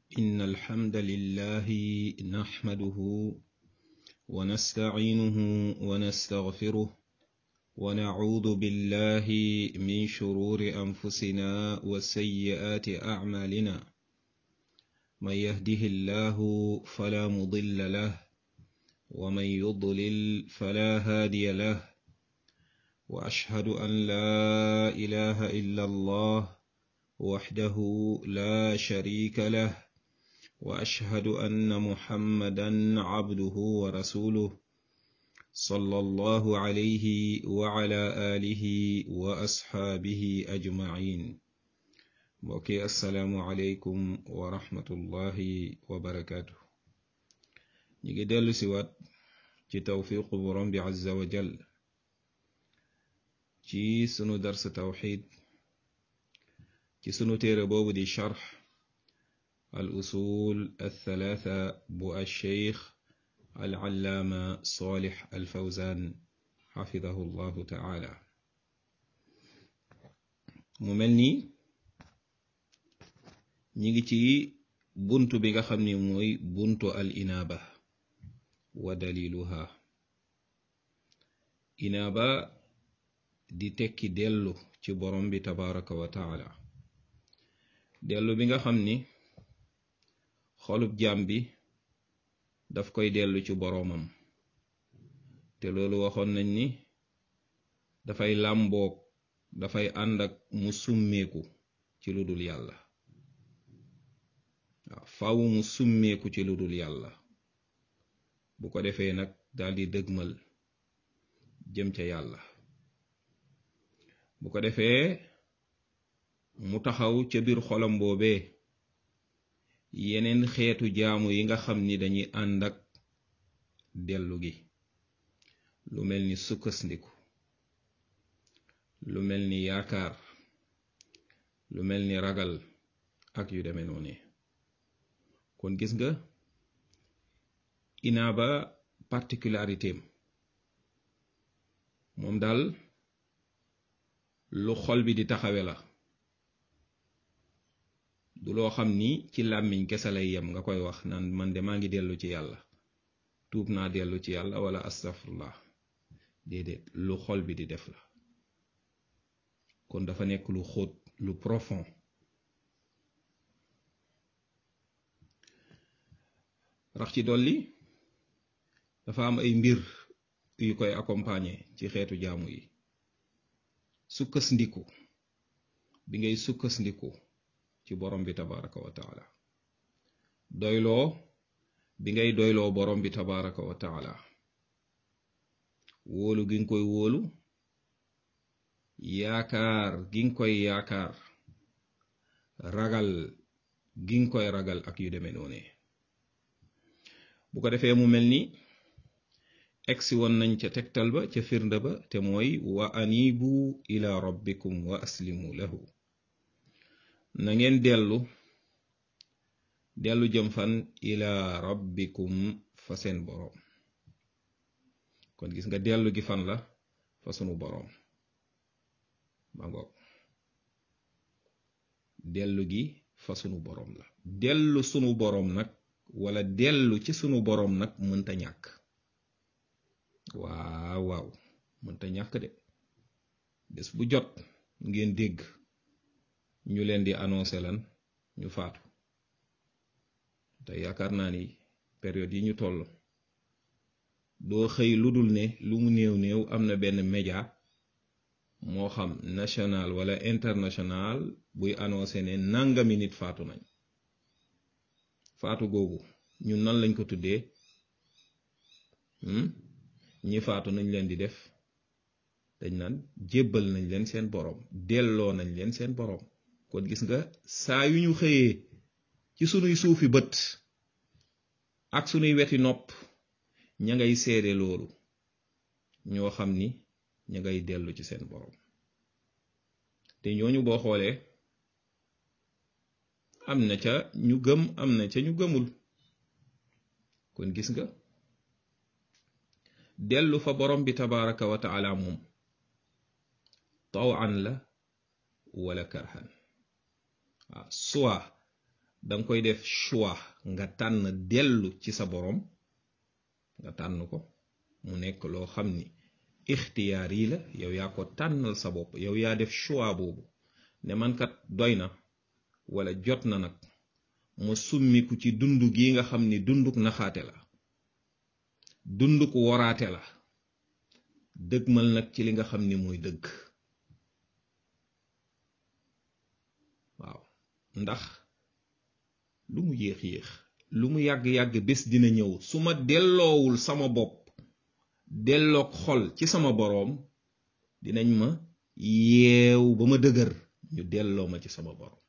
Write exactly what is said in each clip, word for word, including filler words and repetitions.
إن الحمد لله نحمده ونستعينه ونستغفره ونعوذ بالله من شرور أنفسنا وسيئات أعمالنا من يهده الله فلا مضل له ومن يضلل فلا هادي له وأشهد أن لا إله إلا الله وحده لا شريك له وأشهد أن محمدا عبده ورسوله صلى الله عليه وعلى آله وأصحابه أجمعين بوكي السلام عليكم ورحمة الله وبركاته نيجي ديلو سيوات ci tawfiqu borom bi azza wa jal ci sunu dars tawxid ci sunu téere boobu di sharx al usul althalatha bu alcheikh alallaama salih alfawzan xafidahu llahu taala mu mel ni ñi ngi ci buntu bi nga xam ni mooy buntu al inaaba wa daliluha inaaba di tekki dellu ci borom bi tabaraka wa taala dellu bi nga xam ni xolub jaam bi daf koy dellu ci boromam te loolu waxoon nañ ni dafay làmboog dafay ànd ak mu summeeku ci lu dul yàlla waaw faaw mu summeeku ci lu dul yàlla bu ko defee nag daldi dëgmal jëm ca yàlla bu ko defee mu taxaw ca biir xolam boobee yeneen xeetu jaamu yi nga xam ni dañuy ànd ak dellu gi lu mel ni sukkandiku lu mel ni yaakaar lu mel ni ragal ak yu demee noonu kon gis nga inaaba particularité moom daal lu xol bi di taxawe la du loo xam ni ci làmmiñ kese lay yem nga koy wax naan man de maa ngi dellu ci yàlla tuub naa dellu ci yàlla wala astafurlah déedéet lu xol bi di def la kon dafa nekk lu xóot lu profond rax ci dolli dafa am ay mbir yu koy accompagner ci xeetu jaamu yi sukkandiku bi ngay sukkandiku ci borom bi tabaraka wa taala doyloo bi ngay doyloo borom bi tabaraka wa taala wóolu gi nga koy wóolu yaakaar gi nga koy yaakaar ragal gi nga koy ragal ak yu demee noonu bu ko defee mu mel ni egsi woon nañ ca tegtal ba ca firnde ba te mooy wa anibu ila rabbikum wa aslimu lahu na ngeen dellu dellu jëm fan ila rabbikum fa seen boroom kon gis nga dellu gi fan la fa sunu boroom ba ngoog dellu gi fa sunu boroom la dellu sunu boroom nag wala dellu ci sunu boroom nag mënta ñàkk waaw waaw mënta ñàkk de bés bu jot ngeen dégg ñu leen di annoncé lan ñu faatu te yaakaar naa ni période yi ñu toll doo xëy lu dul ne lu mu néew néew am na benn média moo xam national wala international buy annoncé ne nangami nit faatu nañ faatu googu ñun nan lañ ko tuddee ñi faatu nañ leen di def dañ naan jébbal nañ leen seen boroom delloo nañ leen seen boroom kon gis nga saa yu ñu xëyee ci sunuy suufi bët ak sunuy weti nopp ña ngay seede loolu ñoo xam ni ña ngay dellu ci seen boroom te ñooñu boo xoolee am na ca ñu gëm am na ca ñu gëmul kon gis nga dellu fa borom bi tabaraka wa taala moom tawan la wala karhan waaw soit danga koy def choix nga tànn dellu ci sa boroom nga tànn ko mu nekk loo xam ni ixtiyaar yi la yow yaa ko tànnal sa bopp yow yaa def choix boobu ne man kat doy na wala jot na nag ma summiku ci dund gi nga xam ni dunduk naxaate la dunduk woraate la dëgmal nag ci li nga xam ni mooy dëgg waaw ndax lu mu yéex yéex lu mu yàgg-yàgg bés dina ñëw su ma delloowul sama bopp delloog xol ci sama boroom dinañ ma yeew ba ma dëgër ñu delloo ma ci sama boroom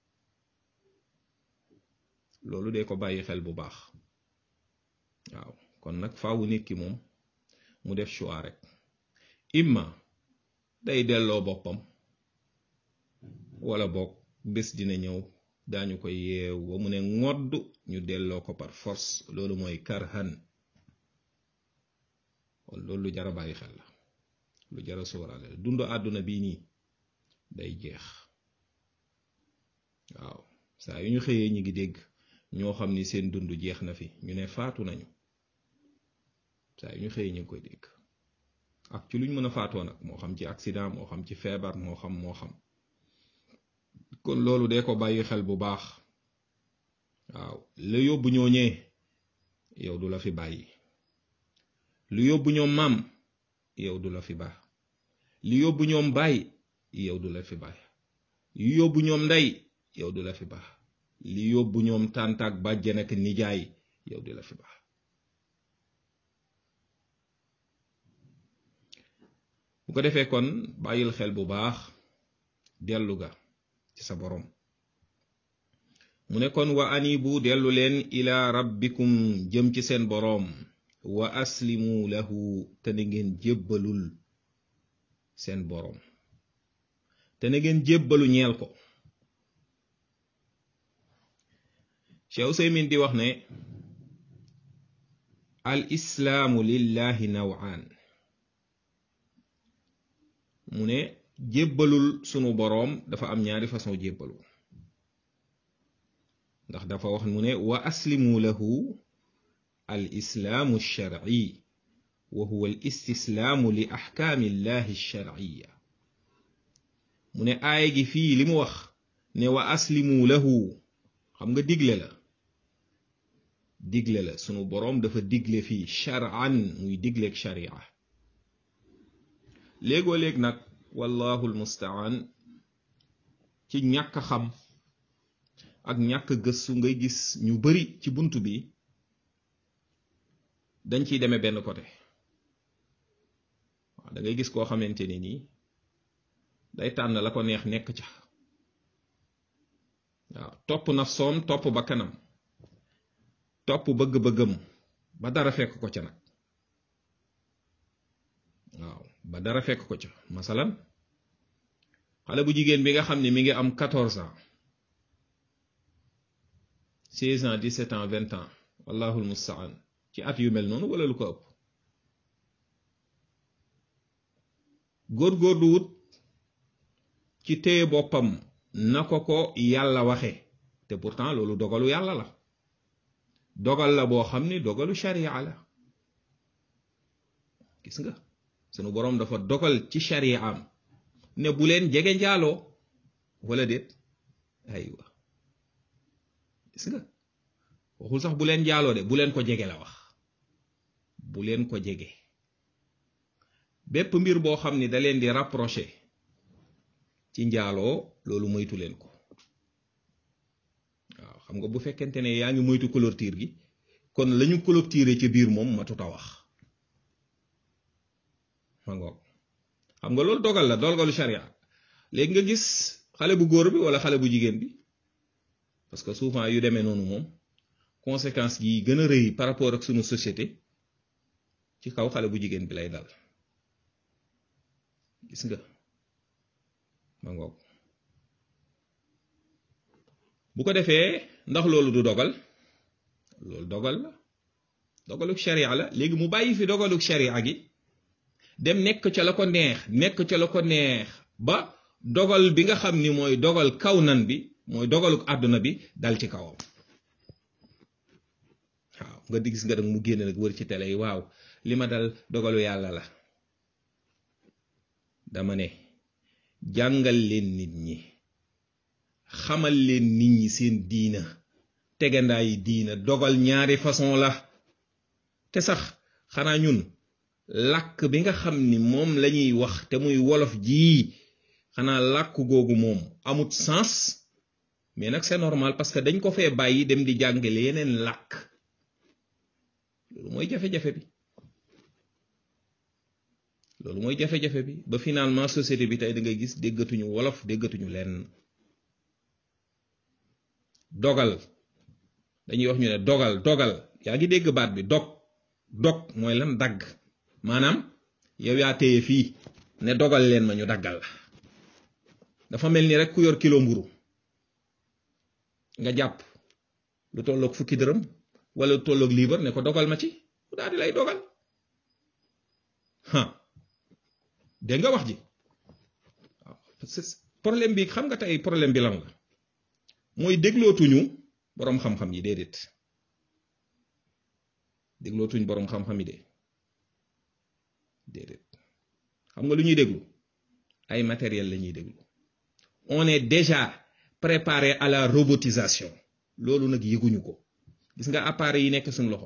loolu de ko bàyyi xel bu baax waaw kon nag faawu nit ki moom mu def choix rek imma day delloo boppam wala boog bés dina ñëw daañu ko yeew ba mu ne ngodd ñu delloo ko par force loolu mooy karhan kon loolu lu jara bàyyi xel la lu jara sóoraale la dundu àdduna bii nii day jeex waaw saa yu ñu xëyee ñi ngi dégg ñoo xam ni seen dund jeex na fi ñu ne faatu nañu saa yu ñu xëyee ñu ngi koy dégg ak ci luñ mën a faatoo nag moo xam ci accident moo xam ci feebar moo xam moo xam kon loolu dee ko bàyyi xel bu baax waaw la yóbbu ñoo ñee yow du la fi bàyyi lu yóbbu ñoom maam yow du la fi baax li yóbbu ñoom baay yow du la fi baax li yóbbu ñoom ndey yow du la fi baax li yóbbu ñoom tàntaak bàjjen ak nijaay yow du la fi baax bu ko defee kon bàyyil xel bu baax dellu ga ci sa boroom mu ne kon wa anibu dellu leen ila rabbikum jëm ci seen boroom wa aslimu lahu te na ngeen jébbalul seen boroom te na ngeen jébbalu ñeel ko Cheikh Useymin di wax ne al islaamu lillahi naw'an mu ne jébbalul sunu boroom dafa am ñaari façon jébbalu ndax dafa wax mu ne wa aslimu lahu al islaamu shar'i wa huwa al istislaamu li ahkaami llahi shar'iyya mu ne aaya gi fii li mu wax ne wa aslimu lahu xam nga digle la digle la sunu boroom dafa digle fii shar'an muy digleeg sharia léegoo léeg nag wallahu almustaan ci ñàkk xam ak ñàkk gëstu ngay gis ñu bari ci bunt bi dañ ciy demee benn côté waaw da ngay gis koo xamante ni nii day tànn la ko neex nekk ca waaw topp nafsoom topp bakkanam topp bëgg-bëggam ba dara fekk ko ca nag waaw ba dara fekk ko ca masalan xale bu jigéen bi nga xam ne mi ngi am quatorze ans seize ans dix-sept ans vingt ans wallahul mustaan ci at yu mel noonu wala lu ko ëpp góorgóorlu wut ci téye boppam na ko ko yàlla waxe te pourtant loolu dogalu yàlla la dogal la boo xam ni dogalu sharia la gis nga sunu boroom dafa dogal ci sharia am ne bu leen jege njaaloo wala déet aywa gis nga waxul sax bu leen njaaloo de bu leen ko jege la wax bu leen ko jege bépp mbir boo xam ni da leen di rapproché ci njaaloo loolu moytu leen ko waaw xam nga bu fekkente ne yaa ngi moytu clôture gi kon lañu clôturer ci biir moom matuta wax ma ngoog xam nga loolu dogal la dogalu sharia léegi nga gis xale bu góor bi wala xale bu jigéen bi parce que souvent yu demee noonu moom conséquence yi gën a rëy par rapport ak sunu société ci kaw xale bu jigéen bi lay dal gis nga ma ngoog bu ko defee ndax loolu du dogal loolu dogal la dogaluk sharia la léegi mu bàyyi fi dogaluk sharia gi dem nekk ca la ko neex nekk ca la ko neex ba dogal bi nga xam ni mooy dogal kaw nan bi mooy dogaluk àdduna bi dal ci kawam. waaw nga di gis nga dag mu génn nag wër ci télé yi waaw li ma dal dogalu yàlla la. dama ne jàngal leen nit ñi xamal leen nit ñi seen diina tegandaayi diina dogal ñaari façon la te sax xanaa ñun làkk bi nga xam ni moom lañuy wax te muy wolof jii xanaa làkk googu moom amut sens mais nag c'est normal parce que dañ ko fee bàyyi dem di jàngale yeneen làkk loolu mooy jafe-jafe bi loolu mooy jafe-jafe bi ba finalement société bi tey da ngay gis déggatuñu wolof déggatuñu lenn dogal dañuy wax ñu ne dogal dogal yaa ngi dégg baat bi dog dog mooy lan dagg maanaam yow yaa téye fii ne dogal leen ma ñu daggal la dafa mel ni rek ku yor kilo mburu nga jàpp lu tolloog fukki dërëm wala lu tolloog liibar ne ko dogal ma ci mu daal di lay dogal ha dégg nga wax ji waaw problème bi xam nga tey problème bi lan la mooy déglootuñu boroom xam-xam yi déedéet déglootuñu boroom xam-xam yi de déedéet xam nga lu ñuy déglu ay matériel la ñuy déglu on est déjà préparé à la robotisation loolu nag yëguñu ko gis nga appareil yi nekk suñu loxo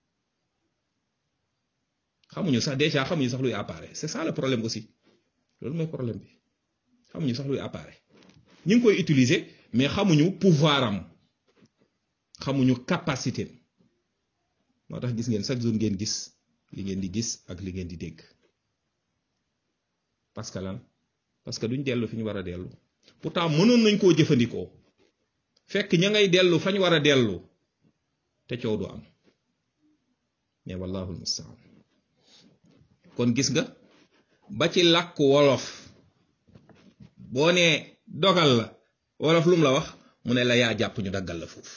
xamuñu sax déjà xamuñu sax luy appareil c'est ça le problème aussi loolu mooy problème bi xamuñu sax luy appareil ñu ngi koy utiliser mais xamuñu pouvoir am xamuñu capacité moo tax gis ngeen chaque jour ngeen gis li ngeen di gis ak li ngeen di dégg parce que lan parce que duñ dellu fi ñu war a dellu pourtant mënoon nañ koo jëfandikoo fekk ña ngay dellu fañ war a dellu te coow du am mais wallaahu almustaan kon gis nga ba ci làkk wolof boo nee dogal la wolof lum la wax mu ne la yaa jàpp ñu daggal la foofu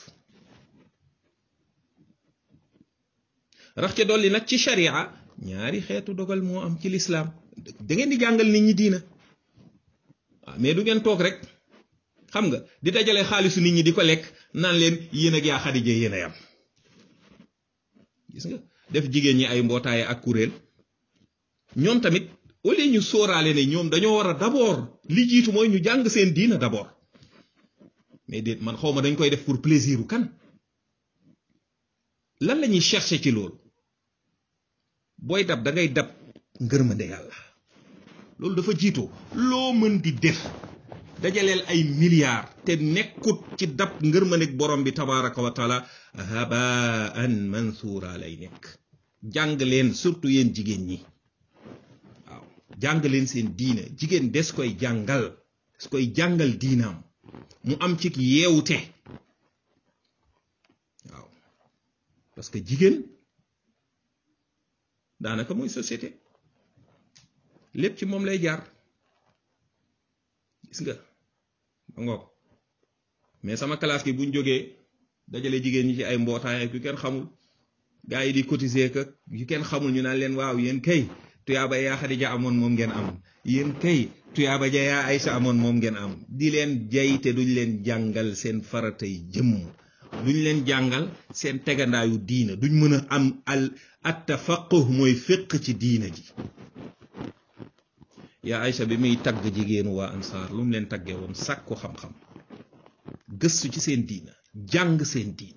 rax ca dolli nag ci sharia ñaari xeetu dogal moo am ci lislaam da ngeen di jàngal nit ñi diina waaw mais du ngeen toog rek xam nga di dajale xaalisu nit ñi di ko lekk naan leen yéen ak yaa Xadija yéen a yam gis nga def jigéen ñi ay mbootaay ak kuréel ñoom tamit au lieu ñu sóoraale ne ñoom dañoo war a d'abord li jiitu mooy ñu jàng seen diina d'abord mais déet man xaw ma dañ koy def pour plaisir u kan lan la ñuy chercher ci loolu booy dab da ngay dab ngërmande yàlla loolu dafa jiitu loo mën di def dajaleel ay milliards te nekkut ci dab ngërmandeg borom bi tabaraka wa taala habaan mansuura lay nekk jàng leen surtout yéen jigéen ñi waaw jàng leen seen diina jigéen des koy jàngal des koy jàngal diinaam mu am ci yeewute waaw parce que jigéen daanaka mooy société lépp ci moom lay jaar gis nga ba ngoog mais sama classe gi buñ jógee dajale jigéen ñi ci ay mbootaay ak yu kenn xamul gars yi di cotiser que yu kenn xamul ñu naan leen waaw yéen kay tuyaaba yaa Xadija amoon moom ngeen am yéen kay tuyaaba ja yaa Aysa amoon moom ngeen am di leen jay te duñ leen jàngal seen faratay jëmm duñ leen jàngal seen tegandaayu diina duñ mën a am al attafaqquh mooy fiq ci diina ji yaa Aysa bi muy tagg jigéenu waa ansaar lu mu leen taggee woon sàkku xam-xam gëstu ci seen diina jàng seen diina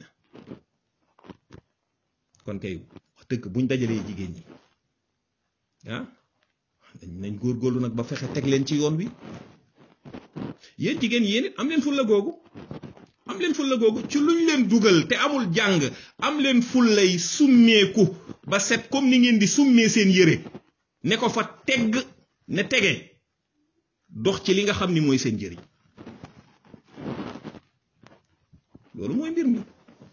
kon kay wax dëgg buñ dajalee jigéen ñi ah nañ góorgóorlu nag ba fexe teg leen ci yoon wi yéen jigéen yéen it am leen fulla googu am leen fulla googu ci luñ leen dugal te amul jàng am leen fullay summeeku ba set comme ni ngeen di summee seen yére ne ko fa tegg ne tege dox ci li nga xam ni mooy seen njëriñ loolu mooy mbir mi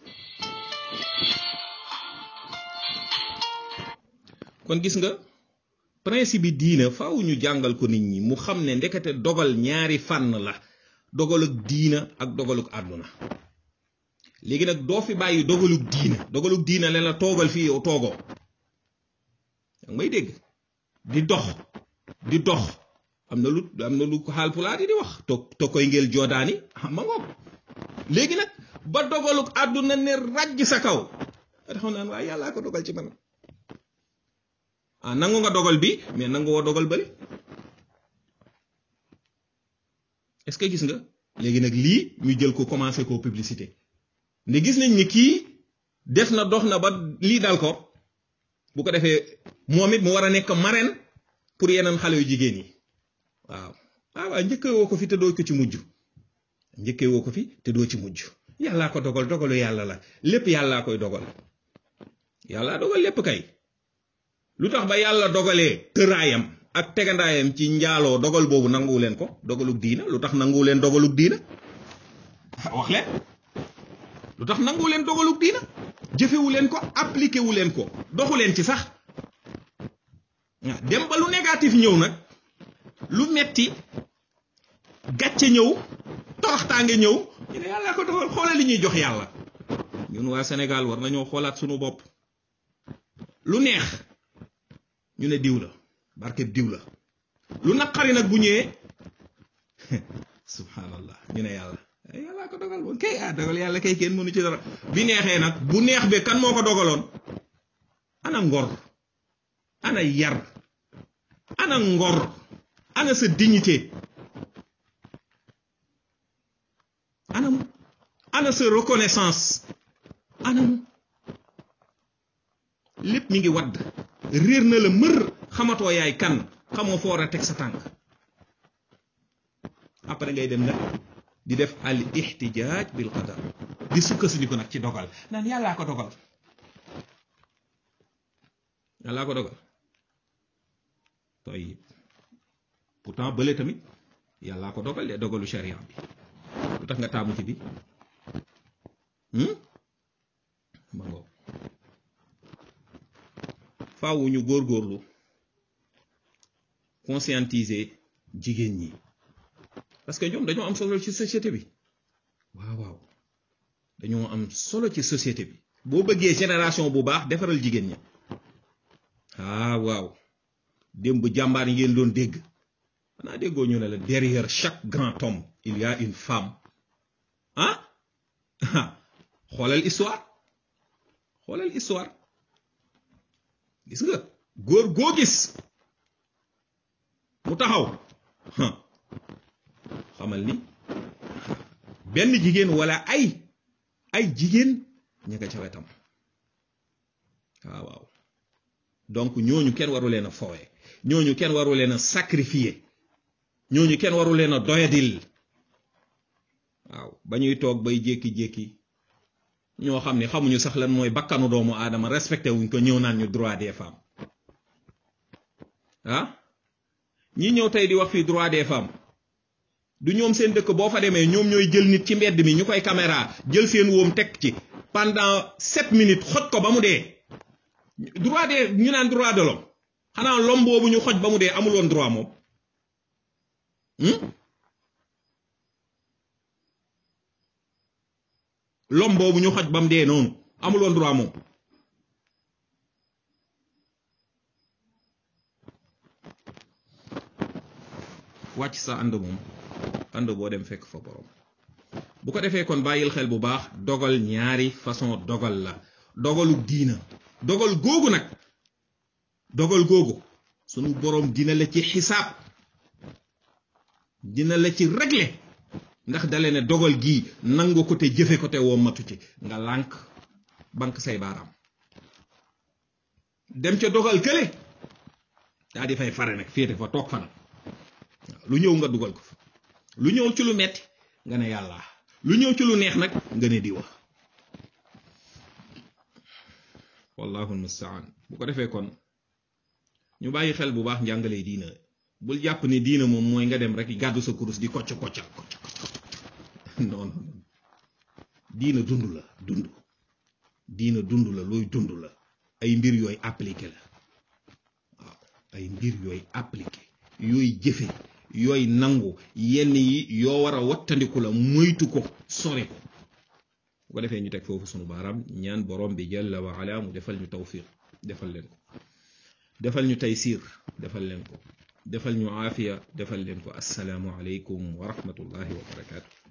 kon gis nga principe bi diina faaw ñu jàngal ko nit ñi mu xam ne ndekete dogal ñaari fànn la dogaluk diina ak dogaluk àdduna léegi nag doo fi bàyyi dogaluk diina dogaluk diina leen la toogal fii yow toogoo yaa ngi may dégg di dox di dox am na lu am na lu xaal pulaar yi di wax to to koy ngeel joodaani ma ngoog léegi nag ba dogaluk àdduna ne ràjj sa kaw taxaw naan waaye yàllaa ko dogal ci man ah nangu nga dogal bi mais nangu woo dogal bale est-ce que gis nga léegi nag lii ñu jël ko commencé ko publicité nde gis nañ ni kii def na dox na ba lii dal ko bu ko defee moom it mu war a nekk marraine pour yeneen xale yu jigéen yi waaw waaw waaw njëkkee woo ko fi te doo ko ci mujj njëkkee woo ko fi te doo ci mujj yàllaa ko dogal dogalu yàlla la lépp yàllaa koy dogal yàllaa dogal lépp kay lu tax ba yàlla dogalee tëraayam ak tegandaayam ci njaaloo dogal boobu nanguwu leen ko dogalug diina lu tax nanguwu leen dogalug diina wax leen lu tax nanguwu leen dogalug diina jëfewu leen ko appliqué wu leen ko doxu leen ci sax dem ba lu négatif ñëw nag lu metti gàcce ñëw toroxtaange ñëw ñu ne yàlla ko dogal xoolal li ñuy jox yàlla ñun waa Sénégal war nañoo xoolaat sunu bopp lu neex ñu ne diw la barke diw la lu naqari nag bu ñëwee subhanallah ñu ne yàlla yàlla ko dogal woon kay ah dogal yàlla kay kenn mënu ci dara bi neexee nag bu neex be kan moo ko dogaloon ana ngor ana yar ana ngor ana sa dignité anam ana sa reconnaissance anam lépp mi ngi wadd réer na la mër xamatoo yaay kan xamoo foo war a teg sa tànk après ngay dem nag di def al ihtijaaj bil qadar di sukkandiku nag ci dogal naan yàllaa ko dogal yàllaa ko dogal tayib pourtant bële tamit yàllaa ko dogal de dogalu sharia bi lu tax nga taamu ci bi ma ngoo faawu ñu góorgóorlu conscientiser jigéen ñi parce que ñoom dañoo am solo ci société bi waaw waaw dañoo am solo ci société bi boo bëggee génération bu baax defaral jigéen ñi ah waaw démb jàmbaar yi ngeen doon dégg xanaa déggoo ñu ne la derrière chaque grand homme il y a une femme ah xoolal histoire xoolal histoire gis nga góor goo gis mu taxaw xamal ni benn jigéen wala ay ay jigéen ña nga ca wetam waaw waaw donc ñooñu kenn waru leen a fowe ñooñu kenn waru leen a sacrifier ñooñu kenn waru leen a doyadil waaw ba ñuy toog bay jékki-jékki ñoo xam ne xamuñu sax lan mooy bakkanu doomu aadama respecté wuñ ko ñëw naan ñu droit des femmes ah ñi ñëw tey di wax fii droit des femmes du ñoom seen dëkk boo fa demee ñoom ñooy jël nit ci mbedd mi ñu koy caméra jël seen wóom teg ci pendant sept minutes xoj ko ba mu dee droit des ñu naan droit de l'homme xanaa l'homme boobu ñu xoj ba mu dee amul woon droit moom l'homme boobu ñu xoj ba mu dee noonu amul woon droit moom wàcc sa ànd moom ànd boo dem fekk fa borom bu ko defee kon bàyyil xel bu baax dogal ñaari façon dogal la dogalu diina dogal googu nag dogal googu sunu borom dina la ci xisaab dina la ci régler ndax dale ne dogal gii nangu ko te jëfe ko te woo matu ci nga lànk bank say baaraam dem ca dogal kële daa di fay fare nag féete fa toog fa nag lu ñëw nga dugal ko fa lu ñëw ci lu metti nga ne yàlla lu ñëw ci lu neex nag nga ne diwa wallahu almustaan bu ko defee kon ñu bàyyi xel bu baax njàngale diina bul jàpp ne diina moom mooy nga dem rek gàddu sa kurus di kocc koccal kocc non non diina dund la dund diina dund la looy dund la ay mbir yooyu appliqué la waaw ay mbir yooyu appliqué yooyu jëfe yooyu nangu yenn yi yoo war a wattandiku la moytu ko sori ko bu ko defee ñu teg foofu sunu baaraam ñaan borom bi jalla wa ala mu defal ñu tawfiq defal leen ko defal ñu taysiir defal leen ko defal ñu aafiya defal leen ko assalaamu aleykum wa rahmatullahi wa barakaatu.